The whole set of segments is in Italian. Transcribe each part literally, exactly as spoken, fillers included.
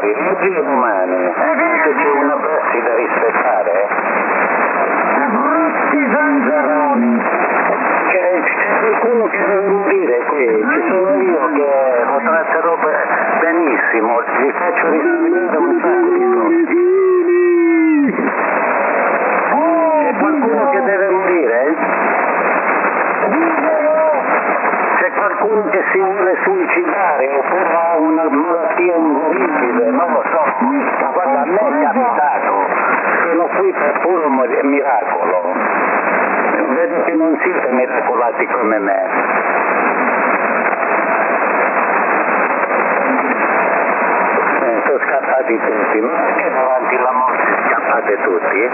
pari, tutti umani, se c'è una prassi da rispettare. Brutti zanzaroni! C'è, c'è qualcuno che deve morire qui, ci sono io che lo tratterò benissimo, gli faccio risparmiare un sacco di soldi. C'è qualcuno che deve morire? C'è qualcuno che si vuole suicidare oppure ha una malattia inguaribile, non lo so, ma guarda, a me è capitato, sono qui per puro miracolo, vedo che non siete miracolati come me. Eh, sono scappati tutti, ma perché davanti alla morte scappate tutti?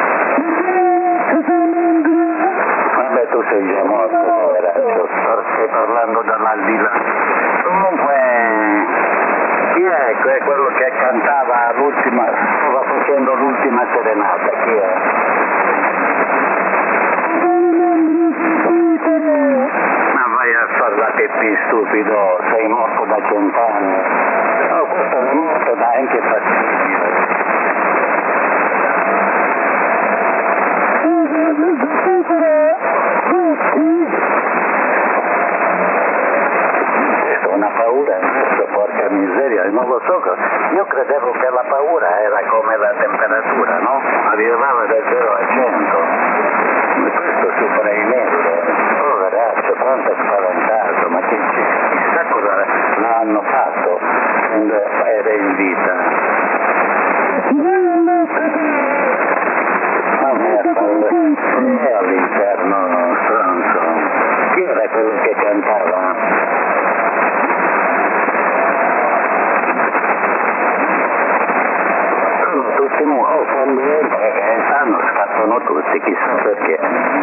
Vabbè, tu sei già morto, poveraccio, stai parlando dall'aldilà. Comunque, chi è? È quello che cantava l'ultima, stava facendo l'ultima serenata, chi è? Ma vai a far la pipì, stupido, sei morto da cent'anni. No, questo è morto da anche fastidio. Ho una paura adesso, porca miseria, non lo so, io credevo che la paura era come la temperatura, no? Arrivava da zero a cento, ma questo supera i mille, poveraccio, quanto è spaventato, ma che, chissà cosa l'hanno fatto quando era in vita. Ma me è all'interno, stronzo. Chi era quello che cantava? Sono tutti muoiono, oh, quando entra, eh, sanno, scappano tutti, chissà perché.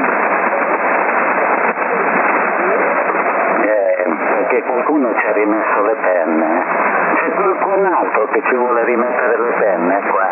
Eh, perché qualcuno ci ha rimesso le penne. C'è qualcun altro che ci vuole rimettere le penne qua.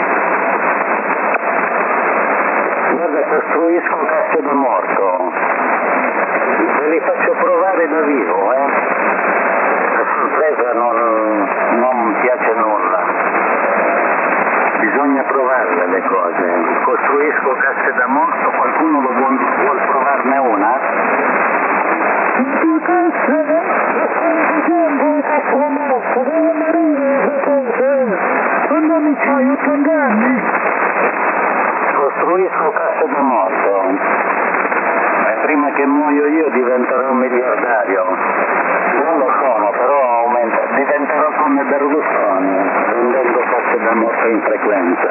Guarda, costruisco casse da morto, ve li faccio provare da vivo, eh? La sorpresa non, non piace nulla, bisogna provarle le cose. Costruisco casse da morto, qualcuno lo vuol, vuol provarne una? Due casse? Facendo un casso da morto, devo morire, quando mi c'hai ottanta anni? Costruisco casse da morto e prima che muoio io diventerò un miliardario. Non lo sono, però aumenta, diventerò come Berlusconi, vendendo casse da morto in frequenza.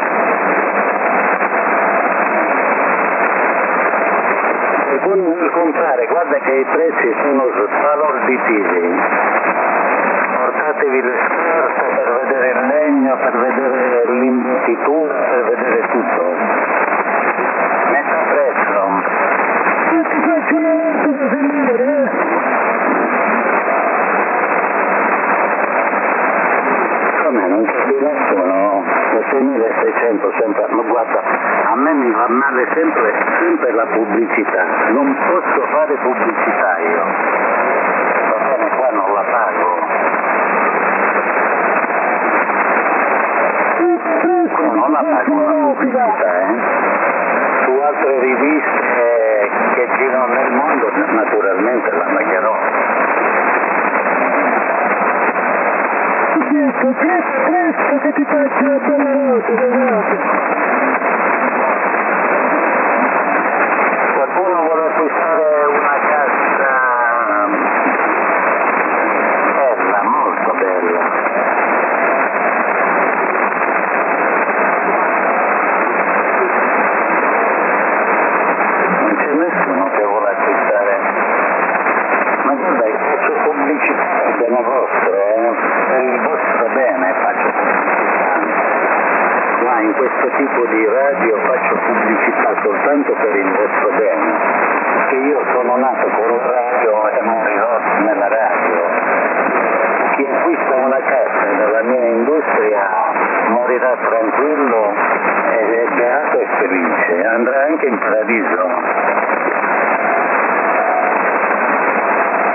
Qualcuno vuole comprare, guarda che i prezzi sono sbalorditivi. Portatevi le scarpe per vedere il legno, per vedere l'imbottitura, per vedere tutto. Metta a prezzo. Ti faccio una volta da venire, eh? Come, non c'è più nessuno? seimilaseicento sempre, ma guarda, a me mi va male sempre, sempre la pubblicità. Non posso fare pubblicità io. Va bene, qua non la pago. Non la pago la pubblicità, eh. Su altre riviste che girano nel mondo naturalmente la pagherò. Presto, presto, presto che ti faccio la bella rota, guardate. Qualcuno vuole acquistare una casa bella, molto bella. Non c'è nessuno che vuole acquistare. Ma guarda, faccio pubblicità per bene vostro, eh? Per il vostro bene faccio pubblicità. Qua in questo tipo di radio faccio pubblicità soltanto per il vostro bene. Perché io sono nato con un radio e morirò nella radio. Chi acquista una casa dalla mia industria morirà tranquillo e beato e felice, andrà anche in paradiso.